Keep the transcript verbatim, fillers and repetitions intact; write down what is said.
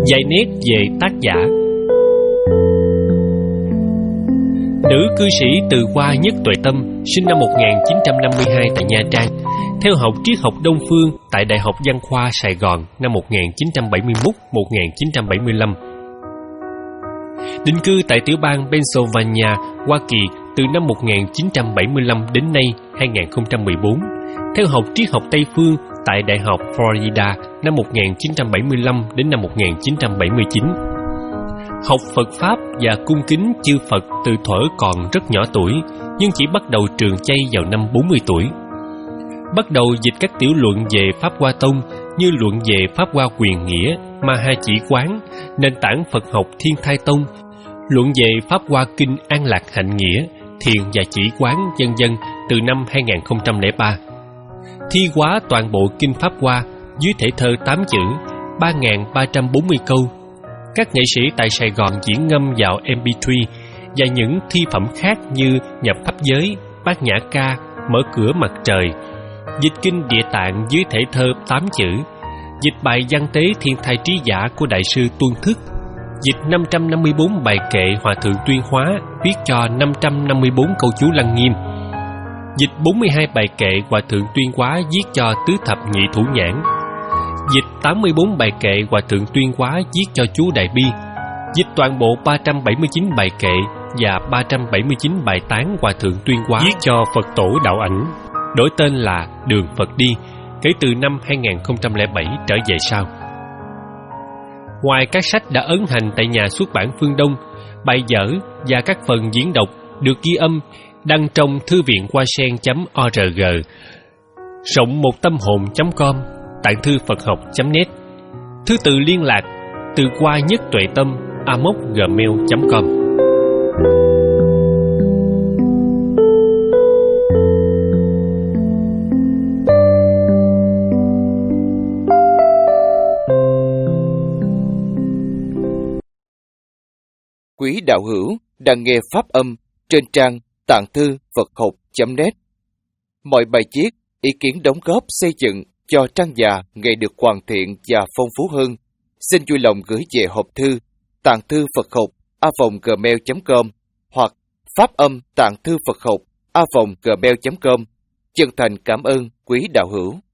Vài nét về tác giả. Nữ cư sĩ Từ Hoa Nhất Tuệ Tâm sinh năm một nghìn chín trăm năm mươi hai tại Nha Trang, theo học triết học Đông Phương tại Đại học Văn khoa Sài Gòn năm một nghìn chín trăm bảy mươi mốt đến một nghìn chín trăm bảy mươi lăm. Định cư tại tiểu bang Pennsylvania, Hoa Kỳ từ năm một nghìn chín trăm bảy mươi lăm đến nay hai nghìn không trăm mười bốn, theo học triết học Tây Phương tại Đại học Florida năm một nghìn chín trăm bảy mươi lăm đến năm một nghìn chín trăm bảy mươi chín. Học Phật Pháp và cung kính chư Phật từ thuở còn rất nhỏ tuổi, nhưng chỉ bắt đầu trường chay vào năm bốn mươi tuổi. Bắt đầu dịch các tiểu luận về Pháp Hoa Tông như luận về Pháp Hoa Quyền Nghĩa, Ma Ha Chỉ Quán, nền tảng Phật học Thiên Thai Tông, luận về Pháp Hoa Kinh An Lạc Hạnh Nghĩa, Thiền và Chỉ Quán, vân vân từ năm hai nghìn không trăm lẻ ba. Thi hóa toàn bộ Kinh Pháp Hoa dưới thể thơ tám chữ, ba nghìn ba trăm bốn mươi câu. Các nghệ sĩ tại Sài Gòn diễn ngâm vào em pê ba và những thi phẩm khác như Nhập Pháp Giới, Bát Nhã Ca, Mở Cửa Mặt Trời, dịch Kinh Địa Tạng dưới thể thơ tám chữ, dịch bài Văn Tế Thiên Thai Trí Giả của Đại sư Tuân Thức, dịch năm trăm năm mươi bốn bài kệ Hòa Thượng Tuyên Hóa viết cho năm trăm năm mươi bốn câu chú Lăng Nghiêm, dịch bốn mươi hai bài kệ Hòa Thượng Tuyên Hóa viết cho Tứ Thập Nhị Thủ Nhãn, dịch tám mươi bốn bài kệ Hòa Thượng Tuyên Hóa viết cho chú Đại Bi, dịch toàn bộ ba trăm bảy mươi chín bài kệ và ba trăm bảy mươi chín bài tán Hòa Thượng Tuyên Hóa viết cho Phật Tổ Đạo Ảnh, đổi tên là Đường Phật Đi, kể từ năm hai nghìn không trăm lẻ bảy trở về sau. Ngoài các sách đã ấn hành tại nhà xuất bản Phương Đông, bài vở và các phần diễn đọc được ghi âm đăng trong thư viện hoa sen chấm org, rộng một tâm hồn chấm com, tạng thư Phật học chấm net. Thư từ liên lạc Từ Hoa Nhất Tuệ Tâm a mốc gmail chấm com. Quý đạo hữu đang nghe pháp âm trên trang tạng thư Phật học chấm net. Mọi bài viết, ý kiến đóng góp xây dựng cho trang già ngày được hoàn thiện và phong phú hơn, xin vui lòng gửi về hộp thư tạng thư Phật học a vòng gmail chấm com hoặc pháp âm tạng thư Phật học a vòng gmail chấm com. Chân thành cảm ơn quý đạo hữu.